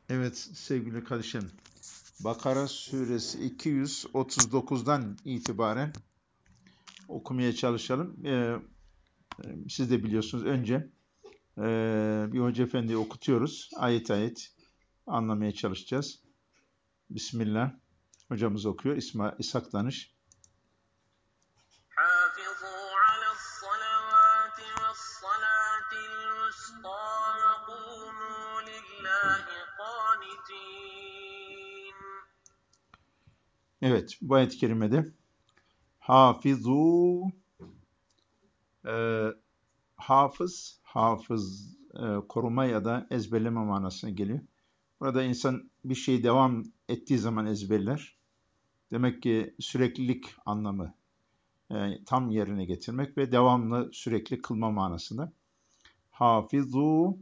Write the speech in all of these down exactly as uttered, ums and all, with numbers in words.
Evet sevgili kardeşim, Bakara suresi iki yüz otuz dokuzdan itibaren okumaya çalışalım. Ee, siz de biliyorsunuz önce e, bir hoca efendiyi okutuyoruz. Ayet ayet anlamaya çalışacağız. Bismillah. Hocamız okuyor. İsma, İshak Danış. Evet, bu ayet-i kerimede hafizu e, hafız, hafız e, koruma ya da ezberleme manasına geliyor. Burada insan bir şeyi devam ettiği zaman ezberler. Demek ki süreklilik anlamı e, tam yerine getirmek ve devamlı sürekli kılma manasında. Hafizu.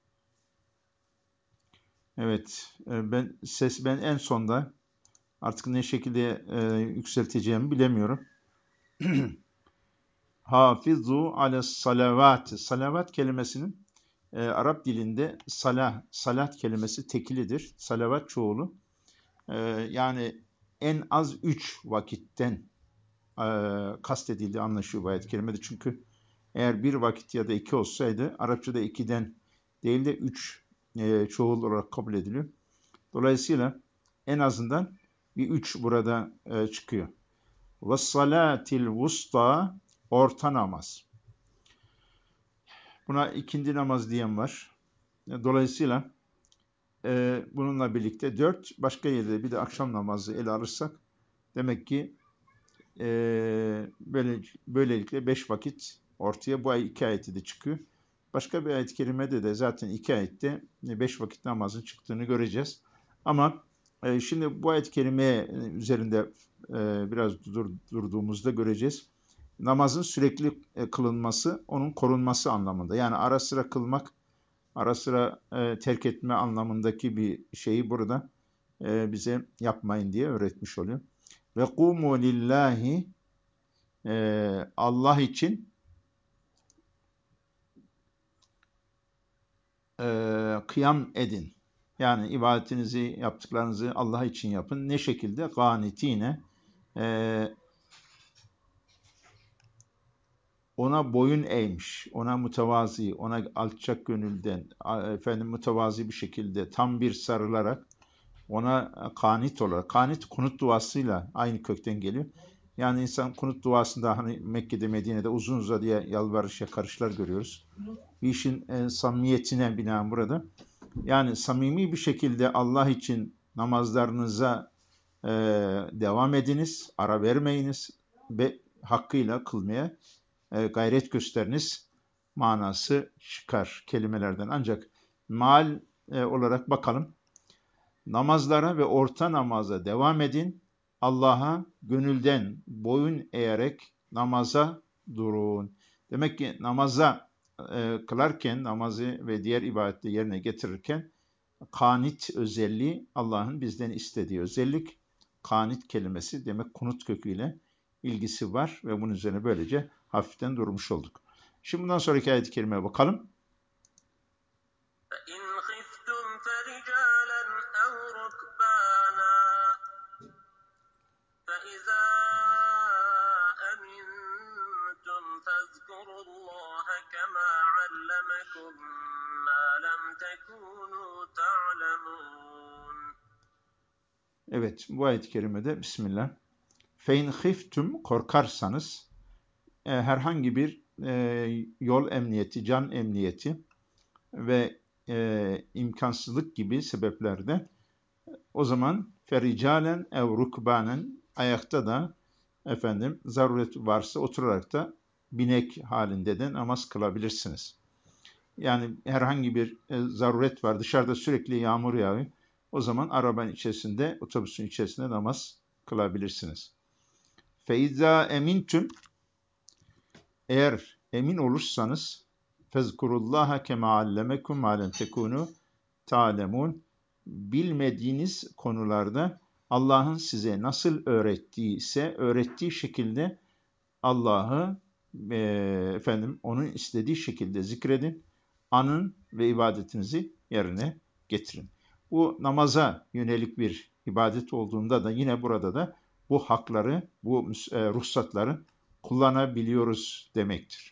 Evet, e, ben ses ben en sonda artık ne şekilde e, yükselteceğimi bilemiyorum. Hafizu ale salavat. Salavat kelimesinin e, Arap dilinde salah, salat kelimesi tekilidir. Salavat çoğulu. E, yani en az üç vakitten e, kastedildiği anlaşılıyor bu ayet-i kerimede. Çünkü eğer bir vakit ya da iki olsaydı Arapçada ikiden değil de üç e, çoğul olarak kabul ediliyor. Dolayısıyla en azından bir üç burada e, çıkıyor. Ve salatil vusta, orta namaz. Buna ikindi namaz diyen var. Dolayısıyla e, bununla birlikte dört, başka yerde bir de akşam namazı ele alırsak demek ki e, böyle, böylelikle beş vakit ortaya bu ay iki ayeti de çıkıyor. Başka bir ayet-i kerimede de zaten iki ayette beş vakit namazın çıktığını göreceğiz. Ama e, şimdi bu ayet-i kerime üzerinde e, biraz dur, durduğumuzda göreceğiz. Namazın sürekli e, kılınması, onun korunması anlamında. Yani ara sıra kılmak, ara sıra e, terk etme anlamındaki bir şeyi burada e, bize yapmayın diye öğretmiş oluyor. Ve kumu lillahi, e, Allah için e, kıyam edin. Yani ibadetinizi, yaptıklarınızı Allah için yapın. Ne şekilde? Ganitine, e, ona boyun eğmiş, ona mütevazi, ona alçak gönülden, efendim mütevazi bir şekilde tam bir sarılarak, ona kanit olarak, kanit kunut duasıyla aynı kökten geliyor. Yani insan kunut duasında hani Mekke'de, Medine'de uzun uzadıya yalvarış yakarışlar görüyoruz. Bir işin e, samimiyetine binaen burada. Yani samimi bir şekilde Allah için namazlarınıza e, devam ediniz, ara vermeyiniz ve hakkıyla kılmaya e, gayret gösteriniz manası çıkar kelimelerden. Ancak mal e, olarak bakalım. Namazlara ve orta namaza devam edin. Allah'a gönülden boyun eğerek namaza durun. Demek ki namaza e, kılarken, namazı ve diğer ibadetleri yerine getirirken kanit özelliği Allah'ın bizden istediği özellik. Kanit kelimesi demek kunut köküyle ilgisi var ve bunun üzerine böylece hafiften durmuş olduk. Şimdi bundan sonraki ayet-i kerimeye bakalım. Evet, bu ayet-i kerimede Bismillah. Fein khiftum, korkarsanız e, herhangi bir e, yol emniyeti, can emniyeti ve e, imkansızlık gibi sebeplerde o zaman fericalen ev rukbanen, ayakta da efendim zaruret varsa oturarak da binek halinde de namaz kılabilirsiniz. Yani herhangi bir e, zaruret var, dışarıda sürekli yağmur yağıyor. O zaman arabanın içerisinde, otobüsün içerisinde namaz kılabilirsiniz. Feiza emintüm, eğer emin olursanız fezkurullaha kema allemekum ma lem tekunu ta'lemun, bilmediğiniz konularda Allah'ın size nasıl öğrettiyse öğrettiği şekilde Allah'ı e, efendim onun istediği şekilde zikredin, anın ve ibadetinizi yerine getirin. Bu namaza yönelik bir ibadet olduğunda da yine burada da bu hakları, bu e, ruhsatları kullanabiliyoruz demektir.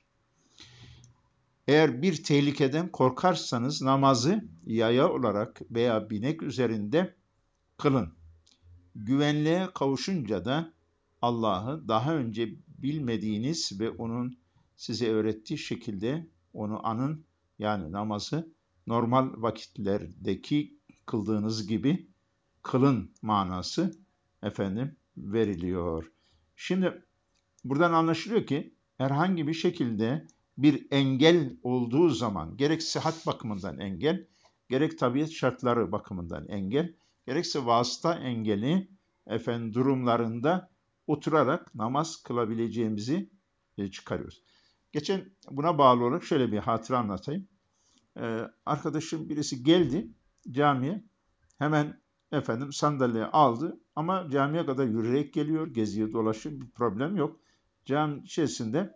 Eğer bir tehlikeden korkarsanız namazı yaya olarak veya binek üzerinde kılın. Güvenliğe kavuşunca da Allah'ı daha önce bilmediğiniz ve onun size öğrettiği şekilde onu anın, yani namazı normal vakitlerdeki kıldığınız gibi kılın manası efendim veriliyor. Şimdi buradan anlaşılıyor ki herhangi bir şekilde bir engel olduğu zaman, gerek sıhhat bakımından engel, gerek tabiat şartları bakımından engel, gerekse vasıta engeli efendim durumlarında oturarak namaz kılabileceğimizi e, çıkarıyoruz. Geçen buna bağlı olarak şöyle bir hatıra anlatayım. Ee, arkadaşım birisi geldi camiye, hemen efendim sandalye aldı ama camiye kadar yürüyerek geliyor, geziyor, dolaşıyor, bir problem yok. Cami içerisinde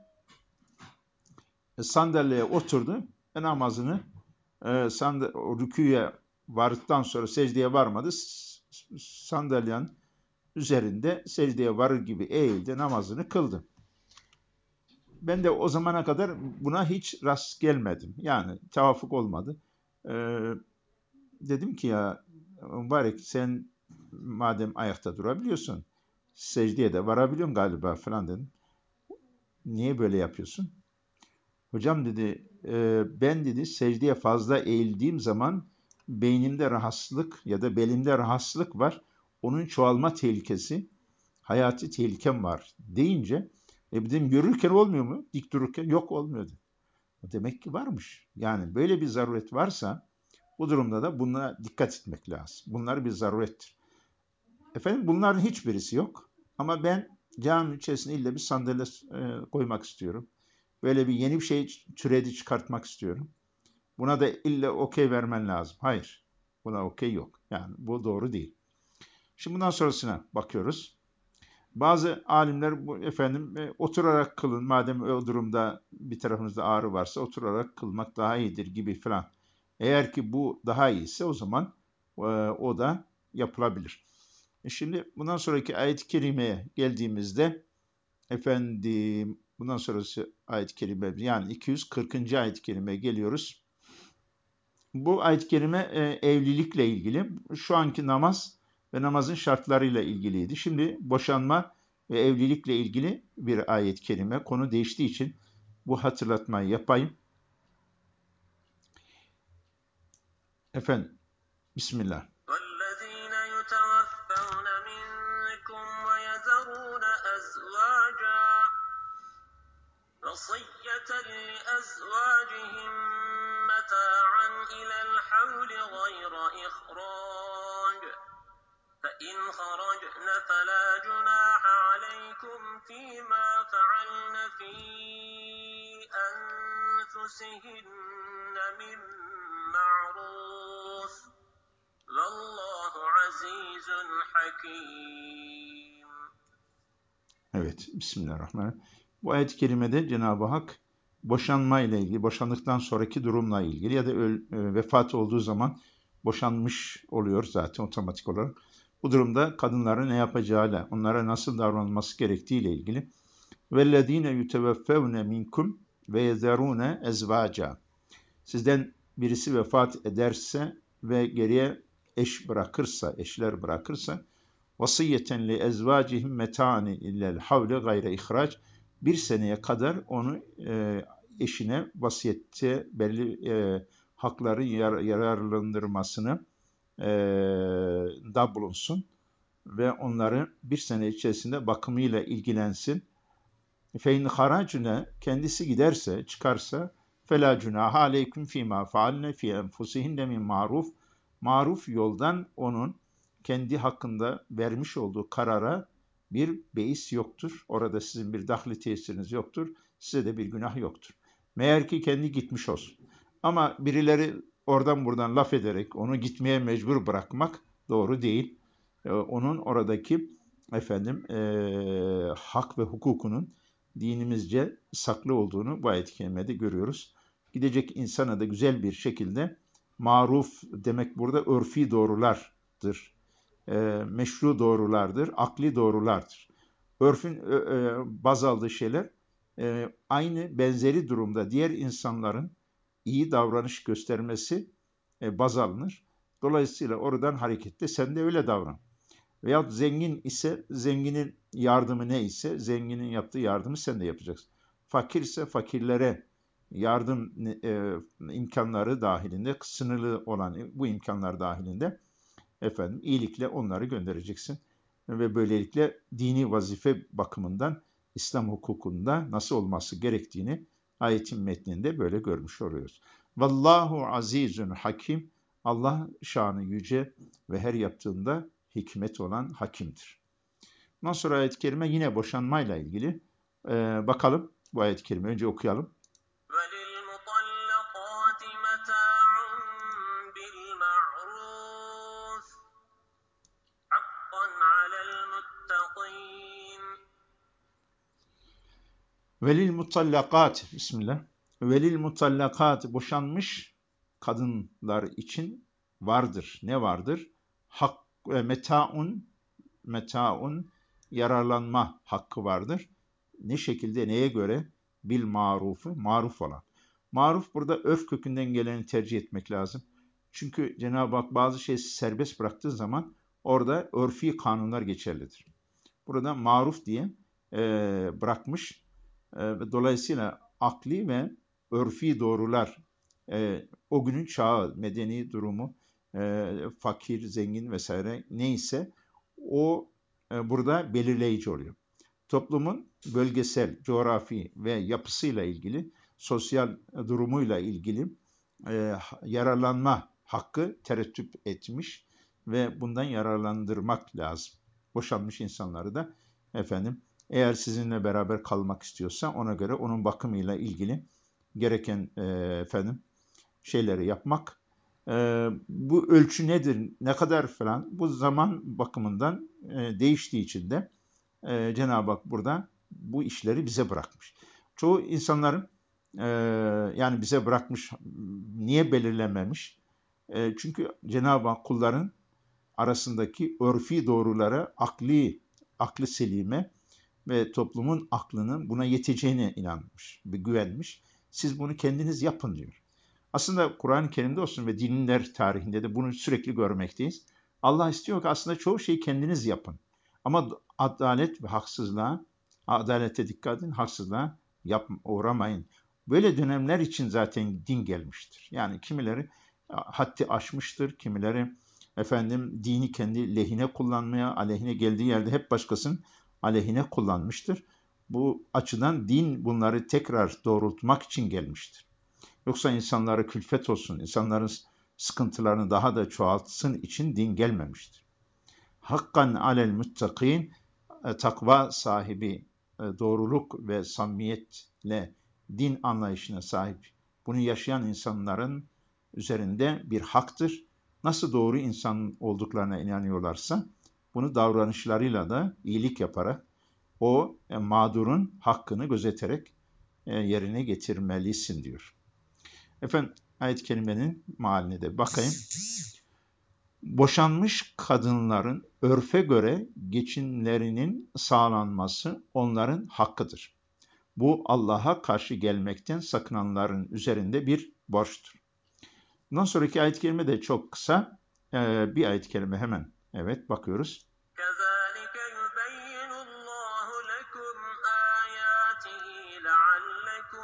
e, sandalyeye oturdu ve namazını e, sand- rüküye vardıktan sonra secdeye varmadı. Sandalyenin üzerinde secdeye varır gibi eğildi, namazını kıldı. Ben de o zamana kadar buna hiç rast gelmedim. Yani tevafuk olmadı. Ee, dedim ki ya mübarek, sen madem ayakta durabiliyorsun, secdeye de varabiliyorsun galiba falan dedim. Niye böyle yapıyorsun? Hocam dedi, e, ben dedi secdeye fazla eğildiğim zaman beynimde rahatsızlık ya da belimde rahatsızlık var. Onun çoğalma tehlikesi, hayati tehlikem var deyince, e dedim yürürken olmuyor mu? Dik dururken yok, olmuyordu. Demek ki varmış. Yani böyle bir zaruret varsa bu durumda da buna dikkat etmek lazım. Bunlar bir zarurettir. Efendim bunların hiçbirisi yok. Ama ben cami içerisinde illa bir sandalye e, koymak istiyorum. Böyle bir yeni bir şey türedi çıkartmak istiyorum. Buna da illa okey vermen lazım. Hayır. Buna okey yok. Yani bu doğru değil. Şimdi bundan sonrasına bakıyoruz. Bazı alimler bu efendim e, oturarak kılın, madem o durumda bir tarafınızda ağrı varsa oturarak kılmak daha iyidir gibi falan. Eğer ki bu daha iyiyse o zaman e, o da yapılabilir. E şimdi bundan sonraki ayet-i kerimeye geldiğimizde efendim bundan sonrası ayet-i kerime, yani iki yüz kırkıncı ayet-i kerimeye geliyoruz. Bu ayet-i kerime e, evlilikle ilgili. Şu anki namaz ve namazın şartlarıyla ilgiliydi. Şimdi boşanma ve evlilikle ilgili bir ayet-i kerime. Konu değiştiği için bu hatırlatmayı yapayım. Efendim, Bismillah. وَالَّذِينَ يُتَوَفَّوْنَ مِنكُمْ وَيَذَرُونَ أَزْوَاجًا وَصِيَّةً لِأَزْوَاجِهِم مَّتَاعًا إِلَى الْحَوْلِ غَيْرَ إِخْرَاجٍ فَإِنْ خَرَجْنَ فَلَا جُنَاحَ عَلَيْكُمْ فِيمَا فَعَلْنَ فِي أَنفُسِهِنَّ مِن مَّعْرُوفٍ وَاللَّهُ عَزِيزٌ حَكِيمٌ. Evet, Bismillahirrahmanirrahim. Bu ayet-i kerimede Cenab-ı Hak boşanma ile ilgili, boşandıktan sonraki durumla ilgili ya da öl, e, vefat olduğu zaman boşanmış oluyor zaten otomatik olarak. Bu durumda kadınların ne yapacağıyla, onlara nasıl davranılması gerektiğiyle ilgili. وَالَّذ۪ينَ يُتَوَفَّوْنَ مِنْكُمْ وَيَذَرُونَ اَزْوَاجًا. Sizden birisi vefat ederse ve geriye eş bırakırsa, eşler bırakırsa, vasiyeten li ezvacihim metani illel havle gayre ihraç, bir seneye kadar onu e, eşine vasiyette belli e, hakları yar, yararlandırmasını e, da bulunsun ve onları bir sene içerisinde bakımıyla ilgilensin. Fein haracune, kendisi giderse, çıkarsa, fela cunaha aleyküm fîmâ faalne fî enfusihinne min maruf, maruf yoldan onun kendi hakkında vermiş olduğu karara bir beis yoktur. Orada sizin bir dahli tesiriniz yoktur. Size de bir günah yoktur. Meğer ki kendi gitmiş olsun. Ama birileri oradan buradan laf ederek onu gitmeye mecbur bırakmak doğru değil. Ee, onun oradaki efendim e, hak ve hukukunun dinimizce saklı olduğunu bu ayet-i kerimede görüyoruz. Gidecek insana da güzel bir şekilde Maruf demek burada örfi doğrulardır. E, meşru doğrulardır, akli doğrulardır. Örfün e, e, baz aldığı şeyler e, aynı benzeri durumda diğer insanların iyi davranış göstermesi e, baz alınır. Dolayısıyla oradan hareketle sen de öyle davran. Veyahut zengin ise zenginin yardımı ne ise zenginin yaptığı yardımı sen de yapacaksın. Fakir ise fakirlere yardım e, imkanları dahilinde, sınırlı olan bu imkanlar dahilinde efendim iyilikle onları göndereceksin. Ve böylelikle dini vazife bakımından İslam hukukunda nasıl olması gerektiğini ayetin metninde böyle görmüş oluyoruz. Vallahu azizun hakim. Allah şanı yüce ve her yaptığında hikmet olan hakimdir. Ondan sonra ayet-i kerime yine boşanmayla ilgili. Ee, bakalım bu ayet-i kerime önce okuyalım. وَلِلْمُطَلَّقَاتِ مَتَاعٌ بِالْمَعْرُوفِ حَقًّا عَلَى الْمُتَّقِينَ. Velil mutallakat, bismillah. Velil mutallakat, boşanmış kadınlar için vardır. Ne vardır? Hak ve metaun, metaun yararlanma hakkı vardır. Ne şekilde, neye göre? Bil marufu, maruf olan. Maruf burada öf kökünden geleni tercih etmek lazım. Çünkü Cenab-ı Hak bazı şeyi serbest bıraktığı zaman orada örfi kanunlar geçerlidir. Burada maruf diye e, bırakmış. E, dolayısıyla akli ve örfi doğrular, e, o günün çağı, medeni durumu, e, fakir, zengin vesaire neyse o e, burada belirleyici oluyor. Toplumun bölgesel, coğrafi ve yapısıyla ilgili, sosyal durumuyla ilgili e, yararlanma hakkı terettüp etmiş ve bundan yararlandırmak lazım. Boşanmış insanları da efendim eğer sizinle beraber kalmak istiyorsa ona göre onun bakımıyla ilgili gereken e, efendim şeyleri yapmak. E, bu ölçü nedir, ne kadar falan bu zaman bakımından e, değiştiği için de e, Cenab-ı Hak burada bu işleri bize bırakmış. Çoğu insanların e, yani bize bırakmış, niye belirlememiş? E, çünkü Cenab-ı Hak kulların arasındaki örfi doğrulara akli, aklı selime ve toplumun aklının buna yeteceğine inanmış ve güvenmiş. Siz bunu kendiniz yapın diyor. Aslında Kur'an-ı Kerim'de olsun ve dinler tarihinde de bunu sürekli görmekteyiz. Allah istiyor ki aslında çoğu şeyi kendiniz yapın. Ama adalet ve haksızlığa, adalete dikkat edin, haksızlığa yap, uğramayın. Böyle dönemler için zaten din gelmiştir. Yani kimileri haddi aşmıştır, kimileri efendim dini kendi lehine kullanmaya, aleyhine geldiği yerde hep başkasının aleyhine kullanmıştır. Bu açıdan din bunları tekrar doğrultmak için gelmiştir. Yoksa insanlara külfet olsun, insanların sıkıntılarını daha da çoğaltsın için din gelmemiştir. Hakkan alel muttakin, takva sahibi, doğruluk ve samimiyetle din anlayışına sahip, bunu yaşayan insanların üzerinde bir haktır. Nasıl doğru insan olduklarına inanıyorlarsa, bunu davranışlarıyla da iyilik yaparak, o mağdurun hakkını gözeterek yerine getirmelisin diyor. Efendim ayet-i kerimenin mealine de bakayım. Boşanmış kadınların örfe göre geçimlerinin sağlanması onların hakkıdır. Bu Allah'a karşı gelmekten sakınanların üzerinde bir borçtur. Bundan sonraki ayet-i kerime de çok kısa. Ee, bir ayet-i kerime hemen evet bakıyoruz. كَذَٰلِكَ يُبَيِّنُ اللّٰهُ لَكُمْ آيَاتِهِ لَعَلَّكُمْ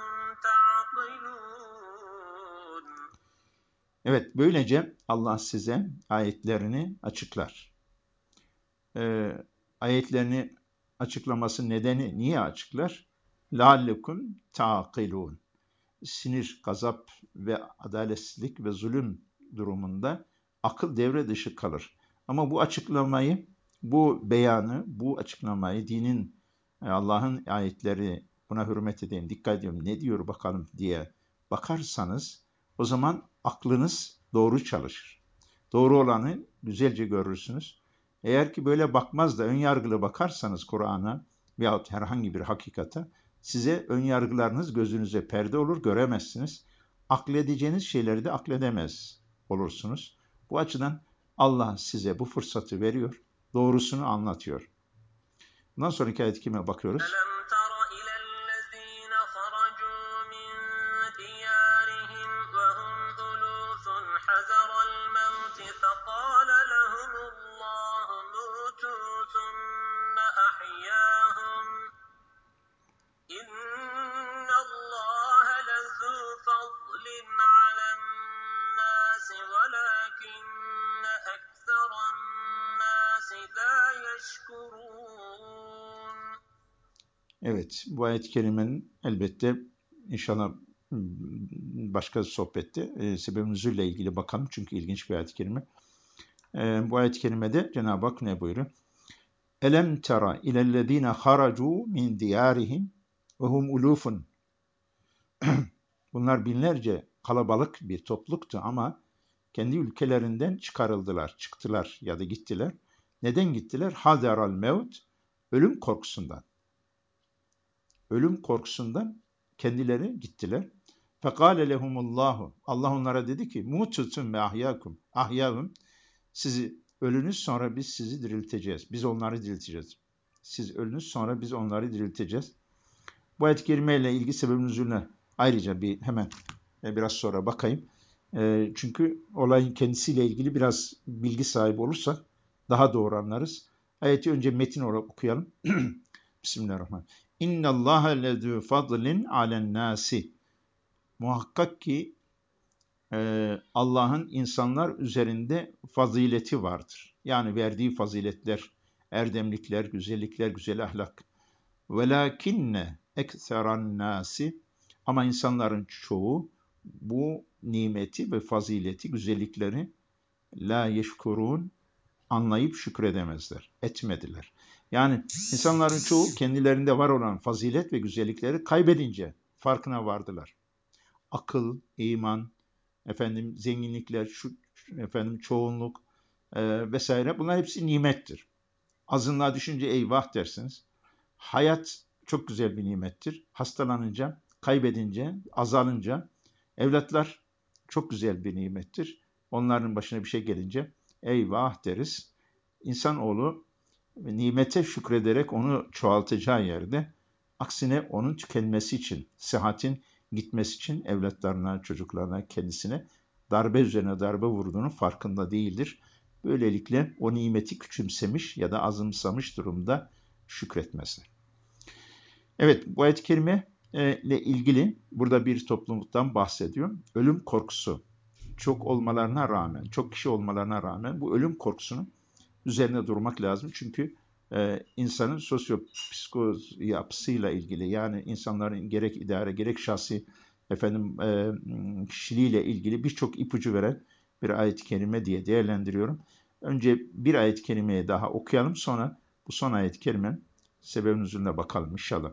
تَعْقِلُونَ. Evet, böylece Allah size ayetlerini açıklar. Ee, ayetlerini açıklaması nedeni niye açıklar? لَعَلَّكُمْ تَعْقِلُونَ. Sinir, gazap ve adaletsizlik ve zulüm durumunda akıl devre dışı kalır. Ama bu açıklamayı, bu beyanı, bu açıklamayı dinin, Allah'ın ayetleri buna hürmet edeyim, dikkat ediyorum ne diyor bakalım diye bakarsanız o zaman aklınız doğru çalışır. Doğru olanı güzelce görürsünüz. Eğer ki böyle bakmaz da ön yargılı bakarsanız Kur'an'a veyahut herhangi bir hakikate size ön yargılarınız gözünüze perde olur, göremezsiniz. Akledeceğiniz şeyleri de akledemez olursunuz. Bu açıdan Allah size bu fırsatı veriyor, doğrusunu anlatıyor. Bundan sonraki ayet kime bakıyoruz? أَلَمْ تَرَ إِلَى الَّذِينَ خَرَجُوا مِنْ دِيَارِهِمْ وَهُمْ أُلُوفٌ حَذَرَ الْمَوْتِ فَقَالَ لَهُمُ اللَّهُ مُوتُوا ثُمَّ أَحْيَاهُمْ إِنَّ اللَّهَ لَذُو فَضْلٍ عَلَى النَّاسِ وَلَكِنَّ أَكْثَرَ النَّاسِ لَا يَشْكُرُونَ. Evet, bu ayet-i kerimenin elbette inşallah başka sohbette e, sebeb-i nüzulle ilgili bakalım çünkü ilginç bir ayet-i kerime. E, bu ayet-i kerimede Cenab-ı Hak ne buyuruyor? Elem tera ilellezine haracu min diyarihim ve hum ulufun. Bunlar binlerce kalabalık bir topluluktu ama kendi ülkelerinden çıkarıldılar, çıktılar ya da gittiler. Neden gittiler? Haderal mevt, ölüm korkusundan. Ölüm korkusundan kendileri gittiler. Fekale lehumullahu. Allah onlara dedi ki, mututun ve ahyakum. Ahyavum, sizi ölünüz sonra biz sizi dirilteceğiz. Biz onları dirilteceğiz. Siz ölünüz sonra biz onları dirilteceğiz. Bu ayet-i kerimeyle ilgili sebeb-i nüzulüne ayrıca bir hemen biraz sonra bakayım. E, çünkü olayın kendisiyle ilgili biraz bilgi sahibi olursak daha doğru anlarız. Ayeti önce metin olarak okuyalım. Bismillahirrahmanirrahim. İnna Allaha lezû fadlin alen nasi. Muhakkak ki e, Allah'ın insanlar üzerinde fazileti vardır. Yani verdiği faziletler, erdemlikler, güzellikler, güzel ahlak. Velakinne ekseran nasi, ama insanların çoğu bu nimeti ve fazileti, güzellikleri la yeşkurun, anlayıp şükredemezler, etmediler. Yani insanların çoğu kendilerinde var olan fazilet ve güzellikleri kaybedince farkına vardılar. Akıl, iman, efendim zenginlikler, şu efendim çoğunluk e, vesaire, bunlar hepsi nimettir. Azınlığa düşünce eyvah dersiniz. Hayat çok güzel bir nimettir. Hastalanınca, kaybedince, azalınca, evlatlar çok güzel bir nimettir. Onların başına bir şey gelince eyvah deriz. İnsanoğlu nimete şükrederek onu çoğaltacağı yerde, aksine onun tükenmesi için, sıhhatin gitmesi için evlatlarına, çocuklarına, kendisine darbe üzerine darbe vurduğunun farkında değildir. Böylelikle o nimeti küçümsemiş ya da azımsamış durumda şükretmezler. Evet, bu ayet-i kerime ile ilgili burada bir topluluktan bahsediyor. Ölüm korkusu çok olmalarına rağmen, çok kişi olmalarına rağmen bu ölüm korkusunun üzerine durmak lazım. Çünkü e, insanın sosyo-psikoz yapısıyla ilgili, yani insanların gerek idare gerek şahsi efendim e, kişiliğiyle ilgili birçok ipucu veren bir ayet-i kerime diye değerlendiriyorum. Önce bir ayet-i kerimeyi daha okuyalım, sonra bu son ayet-i kerimenin sebeb-i nüzulüne bakalım inşallah.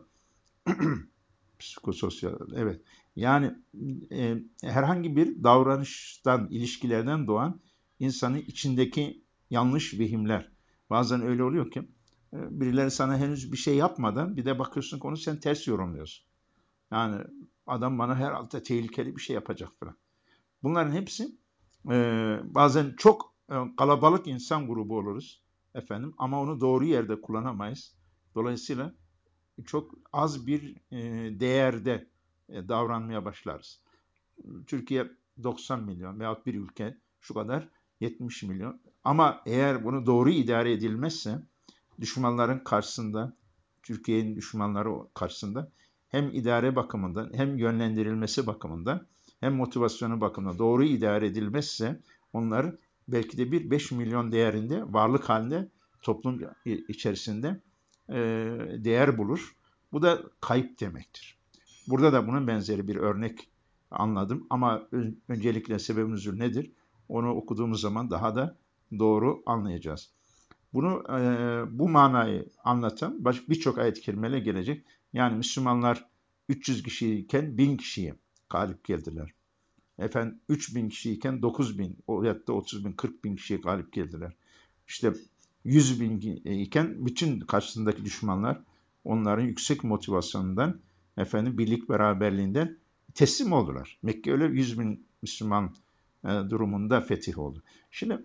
Psikososyal, evet. Yani e, herhangi bir davranıştan, ilişkilerden doğan insanın içindeki yanlış vehimler. Bazen öyle oluyor ki e, birileri sana henüz bir şey yapmadan bir de bakıyorsun ki onu sen ters yorumluyorsun. Yani adam bana herhalde tehlikeli bir şey yapacak falan. Bunların hepsi e, bazen çok e, kalabalık insan grubu oluruz efendim, ama onu doğru yerde kullanamayız. Dolayısıyla çok az bir e, değerde e, davranmaya başlarız. Türkiye doksan milyon veyahut bir ülke şu kadar yetmiş milyon. Ama eğer bunu doğru idare edilmezse düşmanların karşısında, Türkiye'nin düşmanları karşısında hem idare bakımından hem yönlendirilmesi bakımından hem motivasyonu bakımından doğru idare edilmezse onlar belki de bir beş milyon değerinde varlık halinde toplum içerisinde e, değer bulur. Bu da kayıp demektir. Burada da bunun benzeri bir örnek anladım ama öncelikle sebeb-i nüzul nedir? Onu okuduğumuz zaman daha da doğru anlayacağız. Bunu e, bu manayı anlatan birçok ayet-i kerimeyle gelecek. Yani Müslümanlar üç yüz kişiyken bin kişiye galip geldiler. Efendim üç bin kişiyken dokuz bin, o hatta otuz bin, kırk bin kişiye galip geldiler. İşte yüz bin iken bütün karşısındaki düşmanlar onların yüksek motivasyonundan, efendim birlik beraberliğinden teslim oldular. Mekke öyle yüz bin Müslüman e, durumunda fetih oldu. Şimdi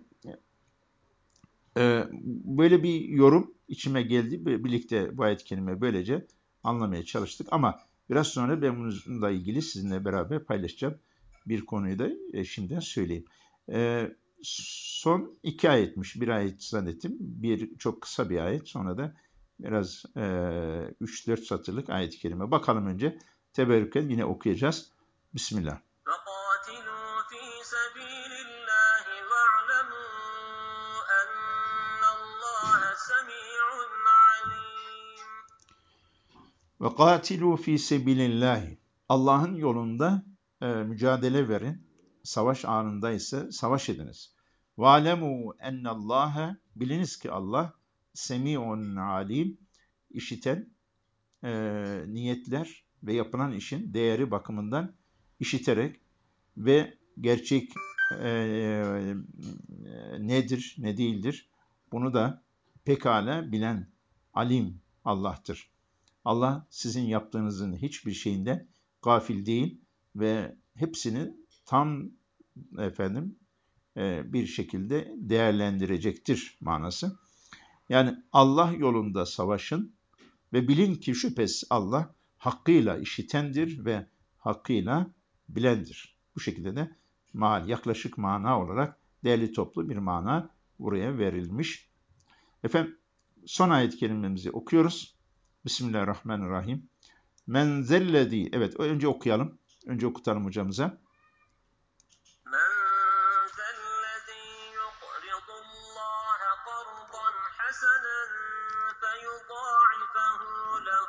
e, böyle bir yorum içime geldi. Birlikte bu ayet-i kerime böylece anlamaya çalıştık. Ama biraz sonra ben bununla ilgili sizinle beraber paylaşacağım bir konuyu da e, şimdiden söyleyeyim. E, son iki ayetmiş. Bir ayet zannettim. Bir çok kısa bir ayet. Sonra da biraz e, üç dört satırlık ayet-i kerime. Bakalım önce teberrüken yine okuyacağız. Bismillah. فقاتلوا في سبيل الله واعلموا أن الله سميع عليم. Ve katilu fi sebilillahi. Allah'ın yolunda e, mücadele verin. Savaş anında ise savaş ediniz. Ve alemu ennallâhe. Biliniz ki Allah semi'un alim. İşiten e, niyetler ve yapılan işin değeri bakımından işiterek ve gerçek e, e, nedir, ne değildir bunu da pekala bilen alim Allah'tır. Allah sizin yaptığınızın hiçbir şeyinden gafil değil ve hepsini tam efendim e, bir şekilde değerlendirecektir manası. Yani Allah yolunda savaşın ve bilin ki şüphesiz Allah hakkıyla işitendir ve hakkıyla bilendir. Bu şekilde de mal, yaklaşık mana olarak değerli toplu bir mana buraya verilmiş. Efendim son ayet-i kerimemizi okuyoruz. Bismillahirrahmanirrahim. Men zellezi, evet önce okuyalım. Önce okutalım hocamıza. من ذا الذي يقرض الله قرضا حسنا فيضاعفه له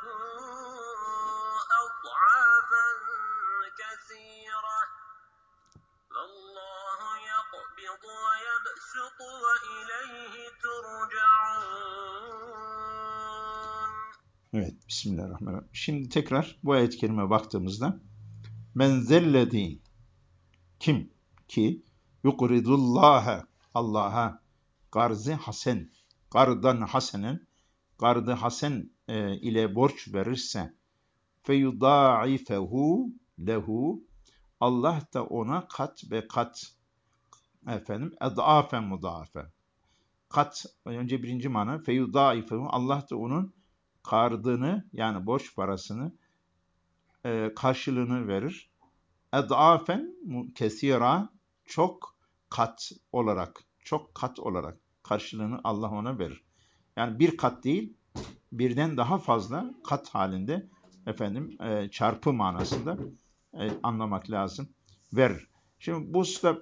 أضعافا كثيرة والله يقبض ويبسط وإليه ترجعون. Evet, Bismillahirrahmanirrahim. Şimdi tekrar bu ayet-i kerime baktığımızda men zellezi, kim ki yukridullaha, Allah'a garzı hasen, gardan hasenen, gardı hasen e, ile borç verirse feyudâifehu lehu, Allah da ona kat ve kat efendim edâfen mudâfen, kat, önce birinci mana feyudâifehu, Allah da onun kardını yani borç parasını e, karşılığını verir. Edâfen kesira, çok kat olarak, çok kat olarak karşılığını Allah ona verir. Yani bir kat değil, birden daha fazla kat halinde efendim e, çarpı manasında e, anlamak lazım. Verir. Şimdi bu usta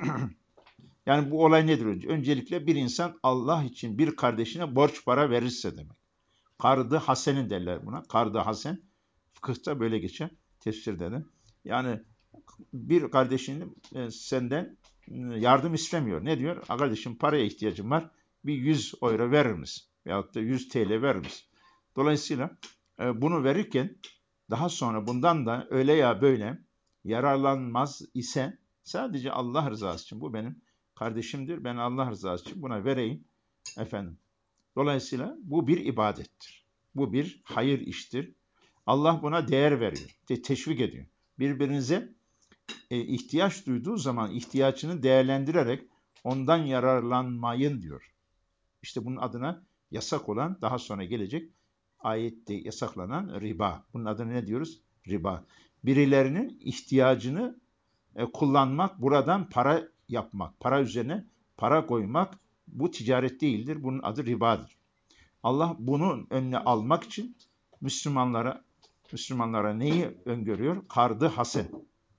yani bu olay nedir önce? Öncelikle bir insan Allah için bir kardeşine borç para verirse demek. Kardı hasenin derler buna. Kardı hasen. Fıkıhta böyle geçer. Tefsirde de. Yani bir kardeşinin e, senden e, yardım istemiyor. Ne diyor? Kardeşim paraya ihtiyacım var. Bir yüz euro verir misin? Veyahut da yüz T L verir misin? Dolayısıyla e, bunu verirken daha sonra bundan da öyle ya böyle yararlanmaz ise sadece Allah rızası için, bu benim kardeşimdir, ben Allah rızası için buna vereyim efendim. Dolayısıyla bu bir ibadettir. Bu bir hayır iştir. Allah buna değer veriyor, te teşvik ediyor. Birbirinize e, ihtiyaç duyduğu zaman ihtiyacını değerlendirerek ondan yararlanmayın diyor. İşte bunun adına yasak olan, daha sonra gelecek ayette yasaklanan riba. Bunun adına ne diyoruz? Riba. Birilerinin ihtiyacını e, kullanmak, buradan para yapmak, para üzerine para koymak, bu ticaret değildir. Bunun adı ribadır. Allah bunun önüne almak için Müslümanlara Müslümanlara neyi öngörüyor? Kardı hasen.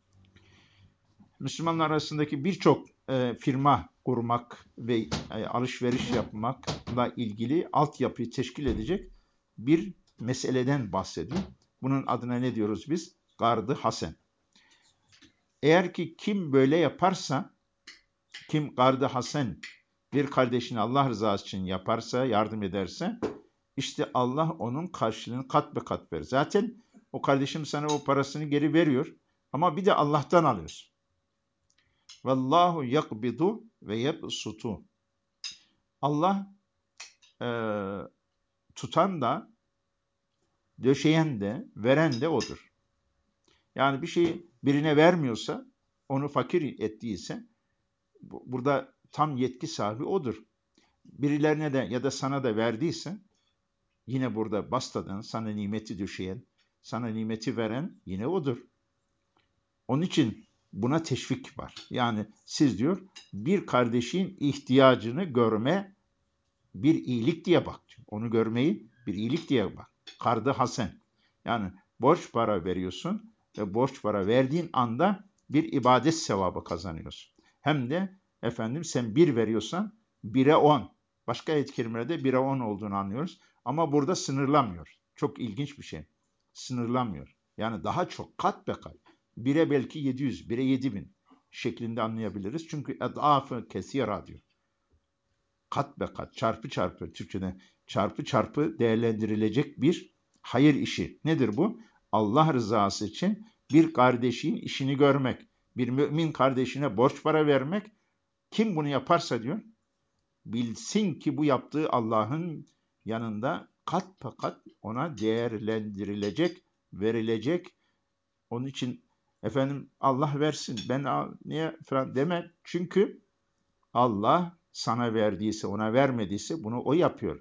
Müslümanlar arasındaki birçok e, firma kurmak ve e, alışveriş yapmakla ilgili altyapıyı teşkil edecek bir meseleden bahsediyor. Bunun adına ne diyoruz biz? Gardı hasen. Eğer ki kim böyle yaparsa, kim gardı hasen bir kardeşini Allah rızası için yaparsa, yardım ederse, işte Allah onun karşılığını kat be kat verir. Zaten o kardeşim sana o parasını geri veriyor ama bir de Allah'tan alıyorsun. Vallahu yakbidu ve yebsutu. Allah e, tutan da, döşeyen de, veren de odur. Yani bir şeyi birine vermiyorsa, onu fakir ettiyse, burada tam yetki sahibi odur. Birilerine de ya da sana da verdiyse yine burada bastadan sana nimeti düşeyen, sana nimeti veren yine odur. Onun için buna teşvik var. Yani siz diyor bir kardeşin ihtiyacını görme bir iyilik diye bak. Onu görmeyi bir iyilik diye bak. Kardı hasen. Yani borç para veriyorsun ve borç para verdiğin anda bir ibadet sevabı kazanıyorsun. Hem de efendim sen bir veriyorsan bire on. Başka ayet-i kerimelerde bire on olduğunu anlıyoruz. Ama burada sınırlamıyor. Çok ilginç bir şey. Sınırlamıyor. Yani daha çok kat be kat. Bire belki yedi yüz, bire yedi bin şeklinde anlayabiliriz. Çünkü edafı kesira diyor. Kat be kat, çarpı çarpı, Türkçe'de çarpı çarpı değerlendirilecek bir hayır işi. Nedir bu? Allah rızası için bir kardeşin işini görmek, bir mümin kardeşine borç para vermek. Kim bunu yaparsa diyor, bilsin ki bu yaptığı Allah'ın yanında kat be kat ona değerlendirilecek, verilecek. Onun için efendim Allah versin, ben niye falan deme. Çünkü Allah sana verdiyse, ona vermediyse bunu o yapıyor.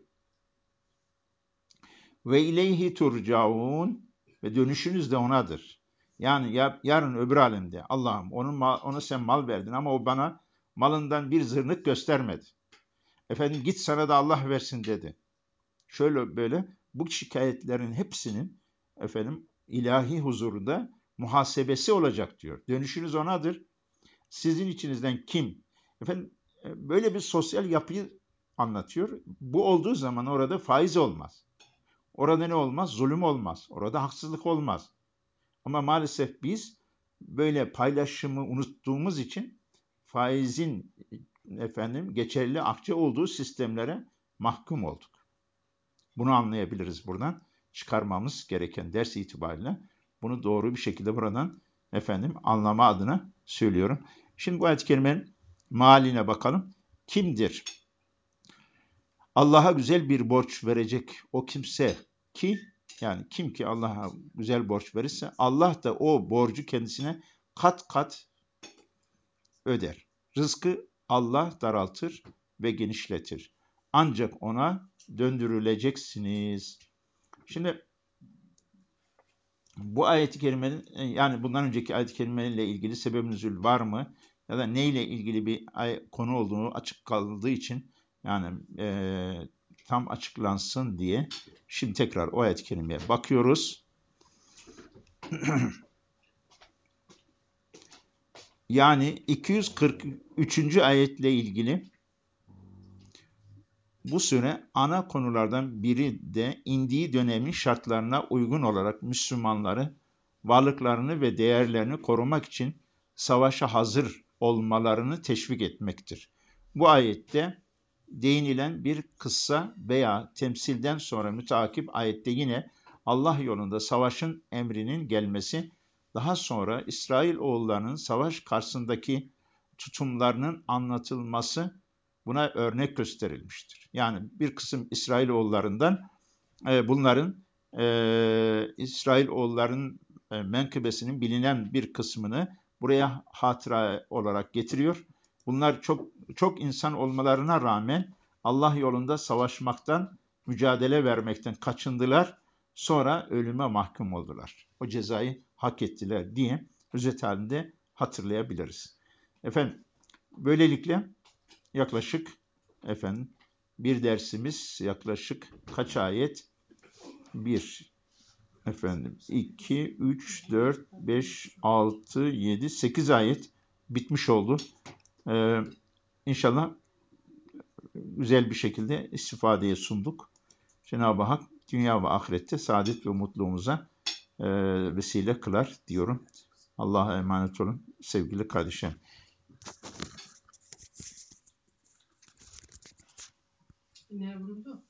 Ve ileyhi turcaun, ve dönüşünüz de onadır. Yani ya, yarın öbür alemde Allah'ım onun mal, ona sen mal verdin ama o bana malından bir zırnık göstermedi. Efendim git sana da Allah versin dedi. Şöyle böyle bu şikayetlerin hepsinin efendim ilahi huzurunda muhasebesi olacak diyor. Dönüşünüz onadır. Sizin içinizden kim? Efendim böyle bir sosyal yapıyı anlatıyor. Bu olduğu zaman orada faiz olmaz. Orada ne olmaz? Zulüm olmaz. Orada haksızlık olmaz. Ama maalesef biz böyle paylaşımı unuttuğumuz için faizin efendim geçerli akçe olduğu sistemlere mahkum olduk. Bunu anlayabiliriz buradan. Çıkarmamız gereken ders itibariyle bunu doğru bir şekilde buradan efendim anlama adına söylüyorum. Şimdi bu ayet-i kerimenin mealine bakalım. Kimdir Allah'a güzel bir borç verecek o kimse ki, yani kim ki Allah'a güzel borç verirse Allah da o borcu kendisine kat kat öder. Rızkı Allah daraltır ve genişletir. Ancak ona döndürüleceksiniz. Şimdi bu ayet-i kerimenin, yani bundan önceki ayet-i kerimeyle ilgili sebeb-i nüzul var mı? Ya da neyle ilgili bir konu olduğunu açık kaldığı için yani e, tam açıklansın diye şimdi tekrar o ayet-i kerimeye bakıyoruz. Yani iki yüz kırk üçüncü ayetle ilgili bu süre ana konulardan biri de indiği dönemin şartlarına uygun olarak Müslümanları varlıklarını ve değerlerini korumak için savaşa hazır olmalarını teşvik etmektir. Bu ayette değinilen bir kıssa veya temsilden sonra müteakip ayette yine Allah yolunda savaşın emrinin gelmesi, daha sonra İsrailoğullarının savaş karşısındaki tutumlarının anlatılması buna örnek gösterilmiştir. Yani bir kısım İsrailoğullarından e, bunların e, İsrailoğulların e, menkıbesinin bilinen bir kısmını buraya hatıra olarak getiriyor. Bunlar çok çok insan olmalarına rağmen Allah yolunda savaşmaktan, mücadele vermekten kaçındılar. Sonra ölüme mahkum oldular. O cezayı hak ettiler diye özet halinde hatırlayabiliriz. Efendim, böylelikle yaklaşık efendim bir dersimiz yaklaşık kaç ayet? bir efendim iki, üç, dört, beş, altı, yedi, sekiz ayet bitmiş oldu. Ee, İnşallah güzel bir şekilde istifadeye sunduk. Cenab-ı Hak dünya ve ahirette saadet ve mutluluğumuza e, vesile kılar diyorum. Allah'a emanet olun sevgili kardeşim. Ne vurdu?